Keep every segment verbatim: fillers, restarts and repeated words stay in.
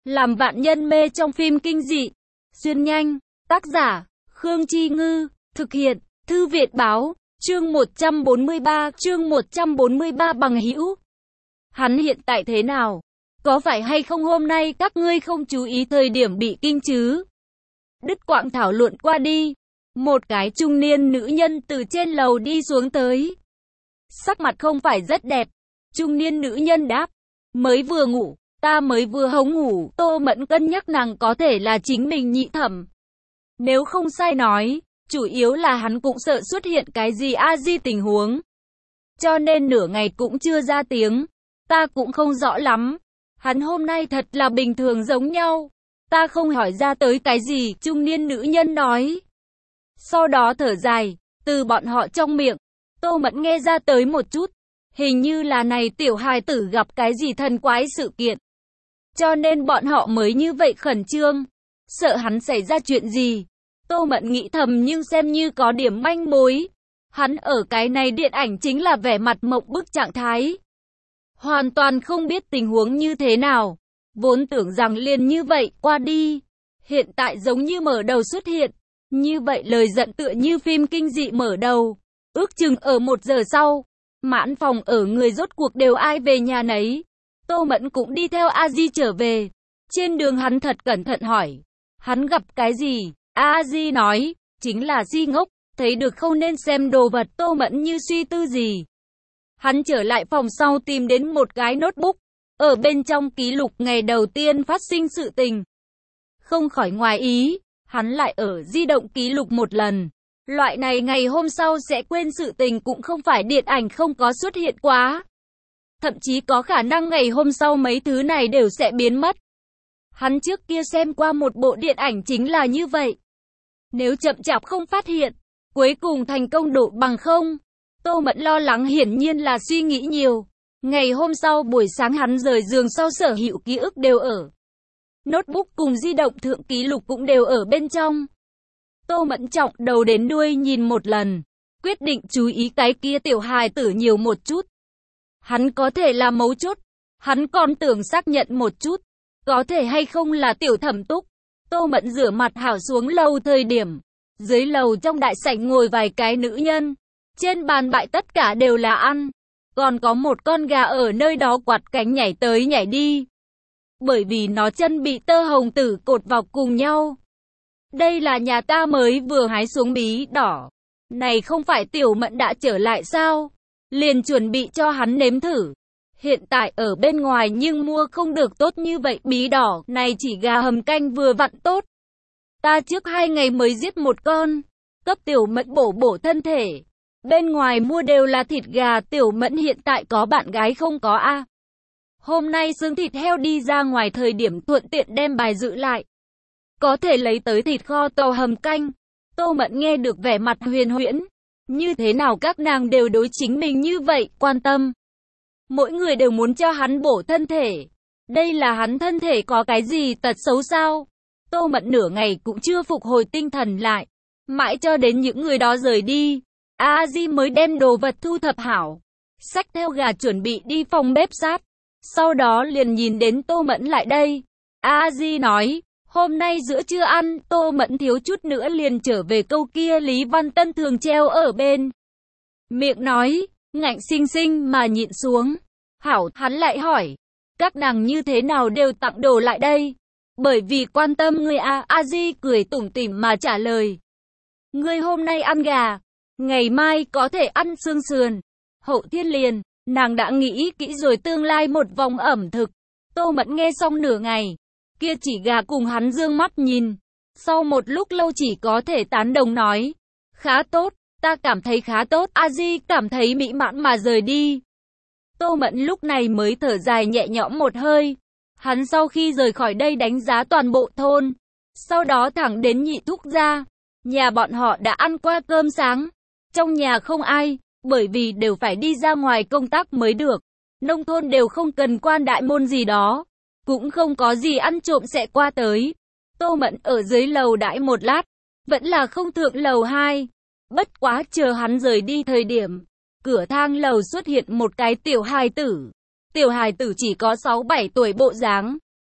Làm vạn nhân mê trong phim kinh dị. Xuyên nhanh. Tác giả, Khương Chi Ngư. Thực hiện, Thư Viện Báo. Chương một trăm bốn mươi ba, chương một trăm bốn mươi ba bằng hữu. Hắn hiện tại thế nào? Có phải hay không hôm nay các ngươi không chú ý thời điểm bị kinh chứ? Đứt quãng thảo luận qua đi. Một cái trung niên nữ nhân từ trên lầu đi xuống tới. Sắc mặt không phải rất đẹp. Trung niên nữ nhân đáp. Mới vừa ngủ, ta mới vừa hống ngủ. Tô Mẫn cân nhắc nàng có thể là chính mình nhị thẩm. Nếu không sai nói, chủ yếu là hắn cũng sợ xuất hiện cái gì a di tình huống. Cho nên nửa ngày cũng chưa ra tiếng. Ta cũng không rõ lắm. Hắn hôm nay thật là bình thường giống nhau. Ta không hỏi ra tới cái gì, trung niên nữ nhân nói. Sau đó thở dài, từ bọn họ trong miệng, Tô Mẫn nghe ra tới một chút. Hình như là này tiểu hài tử gặp cái gì thần quái sự kiện. Cho nên bọn họ mới như vậy khẩn trương. Sợ hắn xảy ra chuyện gì. Tô Mẫn nghĩ thầm nhưng xem như có điểm manh mối. Hắn ở cái này điện ảnh chính là vẻ mặt mộng bức trạng thái. Hoàn toàn không biết tình huống như thế nào. Vốn tưởng rằng liền như vậy qua đi. Hiện tại giống như mở đầu xuất hiện. Như vậy lời giận tựa như phim kinh dị mở đầu. Ước chừng ở một giờ sau. Mãn phòng ở người rốt cuộc đều ai về nhà nấy. Tô Mẫn cũng đi theo A Di trở về. Trên đường hắn thật cẩn thận hỏi. Hắn gặp cái gì? A Di nói. Chính là si ngốc. Thấy được không nên xem đồ vật. Tô Mẫn như suy tư gì. Hắn trở lại phòng sau tìm đến một cái notebook. Ở bên trong ký lục ngày đầu tiên phát sinh sự tình. Không khỏi ngoài ý. Hắn lại ở di động ký lục một lần. Loại này ngày hôm sau sẽ quên sự tình cũng không phải điện ảnh không có xuất hiện quá. Thậm chí có khả năng ngày hôm sau mấy thứ này đều sẽ biến mất. Hắn trước kia xem qua một bộ điện ảnh chính là như vậy. Nếu chậm chạp không phát hiện, cuối cùng thành công độ bằng không. Tô Mẫn lo lắng hiển nhiên là suy nghĩ nhiều. Ngày hôm sau buổi sáng hắn rời giường sau sở hữu ký ức đều ở. Notebook cùng di động thượng ký lục cũng đều ở bên trong. Tô Mẫn trọng đầu đến đuôi nhìn một lần. Quyết định chú ý cái kia tiểu hài tử nhiều một chút. Hắn có thể là mấu chốt. Hắn còn tưởng xác nhận một chút. Có thể hay không là tiểu thẩm túc. Tô Mẫn rửa mặt hảo xuống lầu thời điểm. Dưới lầu trong đại sảnh ngồi vài cái nữ nhân. Trên bàn bại tất cả đều là ăn. Còn có một con gà ở nơi đó quạt cánh nhảy tới nhảy đi. Bởi vì nó chân bị tơ hồng tử cột vào cùng nhau. Đây là nhà ta mới vừa hái xuống bí đỏ. Này không phải tiểu Mẫn đã trở lại sao? Liền chuẩn bị cho hắn nếm thử. Hiện tại ở bên ngoài nhưng mua không được tốt như vậy bí đỏ. Này chỉ gà hầm canh vừa vặn tốt. Ta trước hai ngày mới giết một con. Cấp tiểu Mẫn bổ bổ thân thể. Bên ngoài mua đều là thịt gà. Tiểu Mẫn hiện tại có bạn gái không có a à? Hôm nay xương thịt heo đi ra ngoài thời điểm thuận tiện đem bài dự lại. Có thể lấy tới thịt kho tàu hầm canh. Tô Mẫn nghe được vẻ mặt huyền huyễn. Như thế nào các nàng đều đối chính mình như vậy, quan tâm. Mỗi người đều muốn cho hắn bổ thân thể. Đây là hắn thân thể có cái gì tật xấu sao? Tô Mẫn nửa ngày cũng chưa phục hồi tinh thần lại. Mãi cho đến những người đó rời đi. A Di mới đem đồ vật thu thập hảo. Xách theo gà chuẩn bị đi phòng bếp sát. Sau đó liền nhìn đến Tô Mẫn lại đây. A Di nói. Hôm nay giữa trưa ăn, Tô Mẫn thiếu chút nữa liền trở về câu kia Lý Văn Tân thường treo ở bên. Miệng nói, ngạnh xinh xinh mà nhịn xuống. Hảo, hắn lại hỏi, các nàng như thế nào đều tặng đồ lại đây? Bởi vì quan tâm ngươi a, A Di cười tủm tỉm mà trả lời. Ngươi hôm nay ăn gà, ngày mai có thể ăn xương sườn. Hậu thiên liền, nàng đã nghĩ kỹ rồi tương lai một vòng ẩm thực. Tô Mẫn nghe xong nửa ngày. Kia chỉ gà cùng hắn dương mắt nhìn. Sau một lúc lâu chỉ có thể tán đồng nói. Khá tốt, ta cảm thấy khá tốt. A Di cảm thấy mỹ mãn mà rời đi. Tô Mẫn lúc này mới thở dài nhẹ nhõm một hơi. Hắn sau khi rời khỏi đây đánh giá toàn bộ thôn. Sau đó thẳng đến nhị thúc gia. Nhà bọn họ đã ăn qua cơm sáng. Trong nhà không ai, bởi vì đều phải đi ra ngoài công tác mới được. Nông thôn đều không cần quan đại môn gì đó. Cũng không có gì ăn trộm sẽ qua tới. Tô Mẫn ở dưới lầu đãi một lát. Vẫn là không thượng lầu hai. Bất quá chờ hắn rời đi thời điểm. Cửa thang lầu xuất hiện một cái tiểu hài tử. Tiểu hài tử chỉ có sáu bảy tuổi bộ dáng.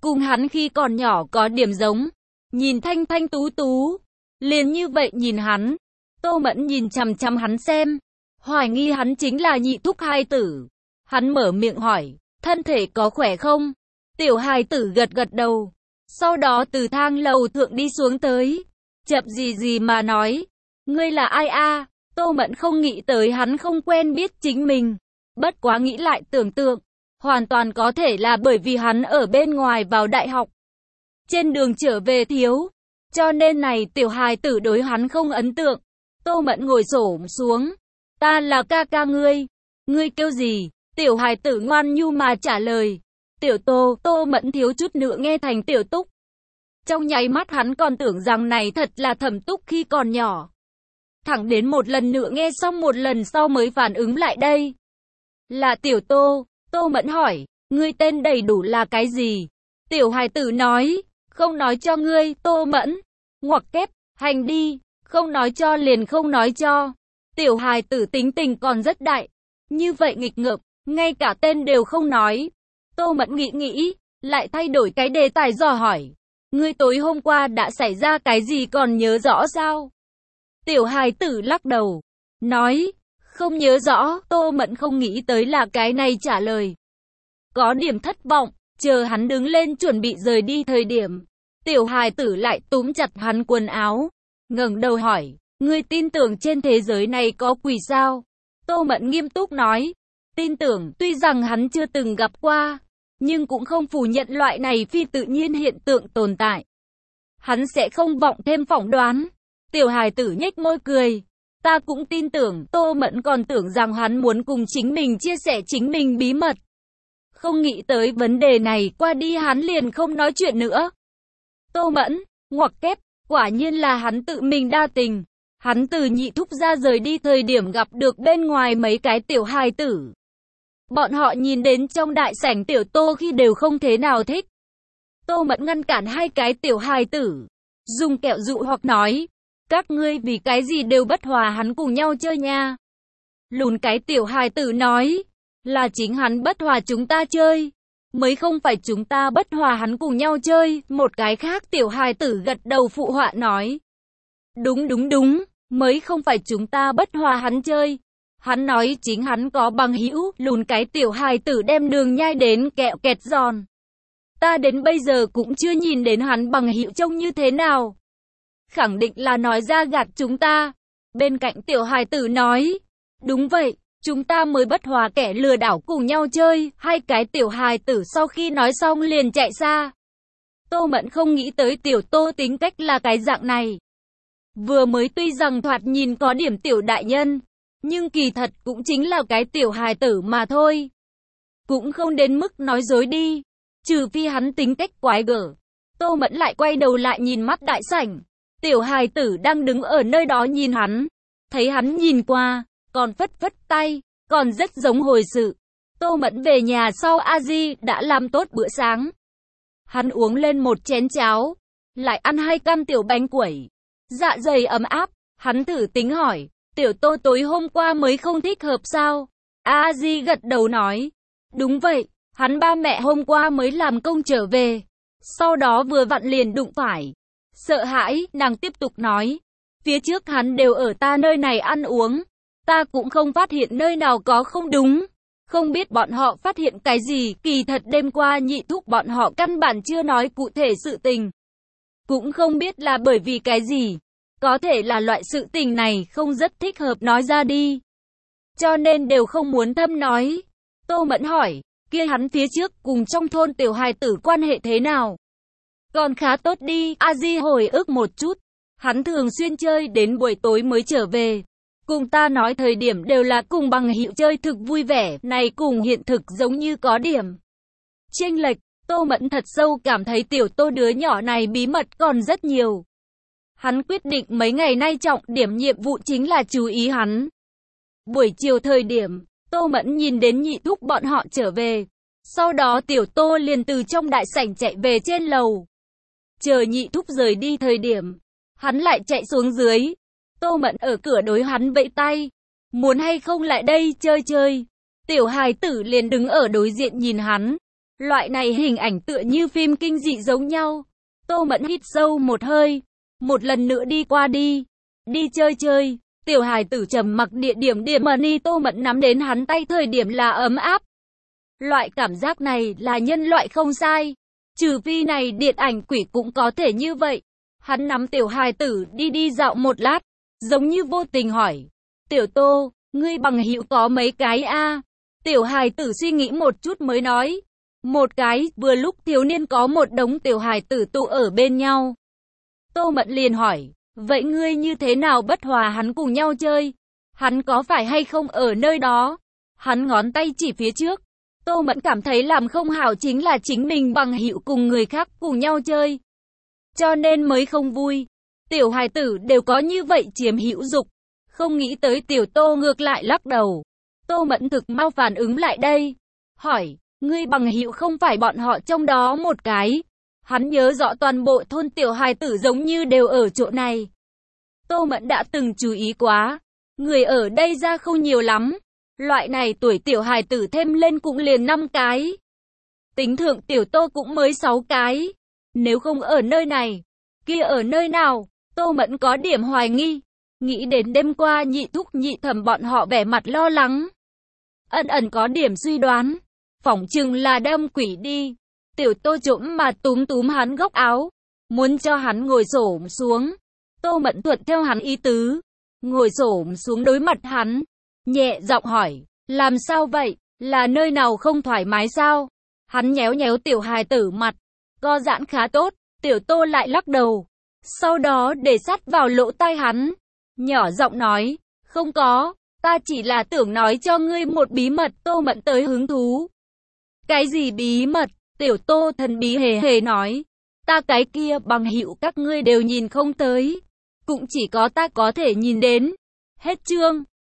cùng hắn khi còn nhỏ có điểm giống, nhìn thanh thanh tú tú, liền như vậy nhìn hắn. Tô Mẫn nhìn chằm chằm hắn xem, hoài nghi hắn chính là nhị thúc hai tử. Hắn mở miệng hỏi, thân thể có khỏe không? Tiểu hài tử gật gật đầu, sau đó từ thang lầu thượng đi xuống tới, chậm gì gì mà nói, ngươi là ai a? Tô Mẫn không nghĩ tới hắn không quen biết chính mình, bất quá nghĩ lại tưởng tượng, hoàn toàn có thể là bởi vì hắn ở bên ngoài vào đại học, trên đường trở về thiếu, cho nên này tiểu hài tử đối hắn không ấn tượng. Tô Mẫn ngồi xổm xuống, ta là ca ca ngươi, ngươi kêu gì? Tiểu hài tử ngoan nhu mà trả lời, tiểu Tô. Tô Mẫn thiếu chút nữa nghe thành tiểu Túc. Trong nháy mắt hắn còn tưởng rằng này thật là Thẩm Túc khi còn nhỏ. Thẳng đến một lần nữa nghe xong một lần sau mới phản ứng lại đây. Là tiểu Tô. Tô Mẫn hỏi, ngươi tên đầy đủ là cái gì? Tiểu hài tử nói, không nói cho ngươi. Tô Mẫn, ngoặc kép, hành đi, không nói cho liền không nói cho. Tiểu hài tử tính tình còn rất đại, như vậy nghịch ngợm, ngay cả tên đều không nói. Tô Mẫn nghĩ nghĩ, lại thay đổi cái đề tài dò hỏi, ngươi tối hôm qua đã xảy ra cái gì còn nhớ rõ sao? Tiểu hài tử lắc đầu, nói, không nhớ rõ. Tô Mẫn không nghĩ tới là cái này trả lời, có điểm thất vọng. Chờ hắn đứng lên chuẩn bị rời đi thời điểm, tiểu hài tử lại túm chặt hắn quần áo, ngẩng đầu hỏi, ngươi tin tưởng trên thế giới này có quỷ sao? Tô Mẫn nghiêm túc nói, tin tưởng. Tuy rằng hắn chưa từng gặp qua, nhưng cũng không phủ nhận loại này phi tự nhiên hiện tượng tồn tại. Hắn sẽ không vọng thêm phỏng đoán. Tiểu hài tử nhếch môi cười, ta cũng tin tưởng. Tô Mẫn còn tưởng rằng hắn muốn cùng chính mình chia sẻ chính mình bí mật. Không nghĩ tới vấn đề này qua đi hắn liền không nói chuyện nữa. Tô Mẫn, ngoặc kép, quả nhiên là hắn tự mình đa tình. Hắn từ nhị thúc ra rời đi thời điểm gặp được bên ngoài mấy cái tiểu hài tử. Bọn họ nhìn đến trong đại sảnh tiểu Tô khi đều không thế nào thích. Tô Mẫn ngăn cản hai cái tiểu hài tử, dùng kẹo dụ hoặc nói, các ngươi vì cái gì đều bất hòa hắn cùng nhau chơi nha. Lùn cái tiểu hài tử nói, là chính hắn bất hòa chúng ta chơi, mới không phải chúng ta bất hòa hắn cùng nhau chơi. Một cái khác tiểu hài tử gật đầu phụ họa nói, đúng đúng đúng, mới không phải chúng ta bất hòa hắn chơi. Hắn nói chính hắn có bằng hữu. Lùn cái tiểu hài tử đem đường nhai đến kẹo kẹt giòn, ta đến bây giờ cũng chưa nhìn đến hắn bằng hữu trông như thế nào, khẳng định là nói ra gạt chúng ta. Bên cạnh tiểu hài tử nói, đúng vậy, chúng ta mới bất hòa kẻ lừa đảo cùng nhau chơi. Hai cái tiểu hài tử sau khi nói xong liền chạy xa. Tô Mẫn không nghĩ tới tiểu Tô tính cách là cái dạng này. Vừa mới tuy rằng thoạt nhìn có điểm tiểu đại nhân, nhưng kỳ thật cũng chính là cái tiểu hài tử mà thôi. Cũng không đến mức nói dối đi, trừ phi hắn tính cách quái gở. Tô Mẫn lại quay đầu lại nhìn mắt đại sảnh. Tiểu hài tử đang đứng ở nơi đó nhìn hắn, thấy hắn nhìn qua, còn phất phất tay, còn rất giống hồi sự. Tô Mẫn về nhà sau a di đã làm tốt bữa sáng. Hắn uống lên một chén cháo, lại ăn hai căn tiểu bánh quẩy, dạ dày ấm áp. Hắn thử tính hỏi, tiểu Tô tối hôm qua mới không thích hợp sao? a di gật đầu nói, đúng vậy, hắn ba mẹ hôm qua mới làm công trở về, sau đó vừa vặn liền đụng phải. Sợ hãi, nàng tiếp tục nói, phía trước hắn đều ở ta nơi này ăn uống, ta cũng không phát hiện nơi nào có không đúng. Không biết bọn họ phát hiện cái gì. Kỳ thật đêm qua nhị thúc bọn họ căn bản chưa nói cụ thể sự tình, cũng không biết là bởi vì cái gì. Có thể là loại sự tình này không rất thích hợp nói ra đi, cho nên đều không muốn thâm nói. Tô Mẫn hỏi, kia hắn phía trước cùng trong thôn tiểu hài tử quan hệ thế nào? Còn khá tốt đi. A Di hồi ức một chút, hắn thường xuyên chơi đến buổi tối mới trở về, cùng ta nói thời điểm đều là cùng bằng hữu chơi thực vui vẻ. Này cùng hiện thực giống như có điểm chênh lệch. Tô Mẫn thật sâu cảm thấy tiểu Tô đứa nhỏ này bí mật còn rất nhiều. Hắn quyết định mấy ngày nay trọng điểm nhiệm vụ chính là chú ý hắn. Buổi chiều thời điểm, Tô Mẫn nhìn đến nhị thúc bọn họ trở về, sau đó tiểu Tô liền từ trong đại sảnh chạy về trên lầu. Chờ nhị thúc rời đi thời điểm, hắn lại chạy xuống dưới. Tô Mẫn ở cửa đối hắn vẫy tay, muốn hay không lại đây chơi chơi. Tiểu hài tử liền đứng ở đối diện nhìn hắn, Loại này hình ảnh tựa như phim kinh dị giống nhau. Tô Mẫn hít sâu một hơi, một lần nữa đi qua đi, đi chơi chơi. Tiểu hài tử trầm mặc địa điểm điểm money Tô Mẫn nắm đến hắn tay thời điểm là ấm áp. Loại cảm giác này là nhân loại không sai. Trừ phi này điện ảnh quỷ cũng có thể như vậy. Hắn nắm tiểu hài tử đi đi dạo một lát, giống như vô tình hỏi. Tiểu Tô, ngươi bằng hữu có mấy cái a? Tiểu hài tử suy nghĩ một chút mới nói. Một cái, vừa lúc thiếu niên có một đống tiểu hài tử tụ ở bên nhau. Tô Mẫn liền hỏi, vậy ngươi như thế nào bất hòa hắn cùng nhau chơi? Hắn có phải hay không ở nơi đó? Hắn ngón tay chỉ phía trước. Tô Mẫn cảm thấy làm không hảo chính là chính mình bằng hữu cùng người khác cùng nhau chơi. Cho nên mới không vui. Tiểu hài tử đều có như vậy chiếm hữu dục. Không nghĩ tới tiểu Tô ngược lại lắc đầu. Tô Mẫn thực mau phản ứng lại đây. Hỏi, ngươi bằng hữu không phải bọn họ trong đó một cái. Hắn nhớ rõ toàn bộ thôn tiểu hài tử giống như đều ở chỗ này. Tô Mẫn đã từng chú ý quá. Người ở đây ra không nhiều lắm. Loại này tuổi tiểu hài tử thêm lên cũng liền năm cái. Tính thượng tiểu Tô cũng mới sáu cái. Nếu không ở nơi này, kia ở nơi nào? Tô Mẫn có điểm hoài nghi. Nghĩ đến đêm qua nhị thúc nhị thẩm bọn họ vẻ mặt lo lắng. Ẩn ẩn có điểm suy đoán. Phỏng chừng là đâm quỷ đi. Tiểu Tô trộm mà túm túm hắn góc áo. Muốn cho hắn ngồi xổm xuống. Tô Mẫn thuận theo hắn ý tứ. Ngồi xổm xuống đối mặt hắn. Nhẹ giọng hỏi. Làm sao vậy? Là nơi nào không thoải mái sao? Hắn nhéo nhéo tiểu hài tử mặt. Co giãn khá tốt. Tiểu Tô lại lắc đầu. Sau đó để sát vào lỗ tai hắn. Nhỏ giọng nói. Không có. Ta chỉ là tưởng nói cho ngươi một bí mật. Tô Mẫn tới hứng thú. Cái gì bí mật? Tiểu Tô thần bí hề hề nói. Ta cái kia bằng hữu các ngươi đều nhìn không tới. Cũng chỉ có ta có thể nhìn đến. Hết chương.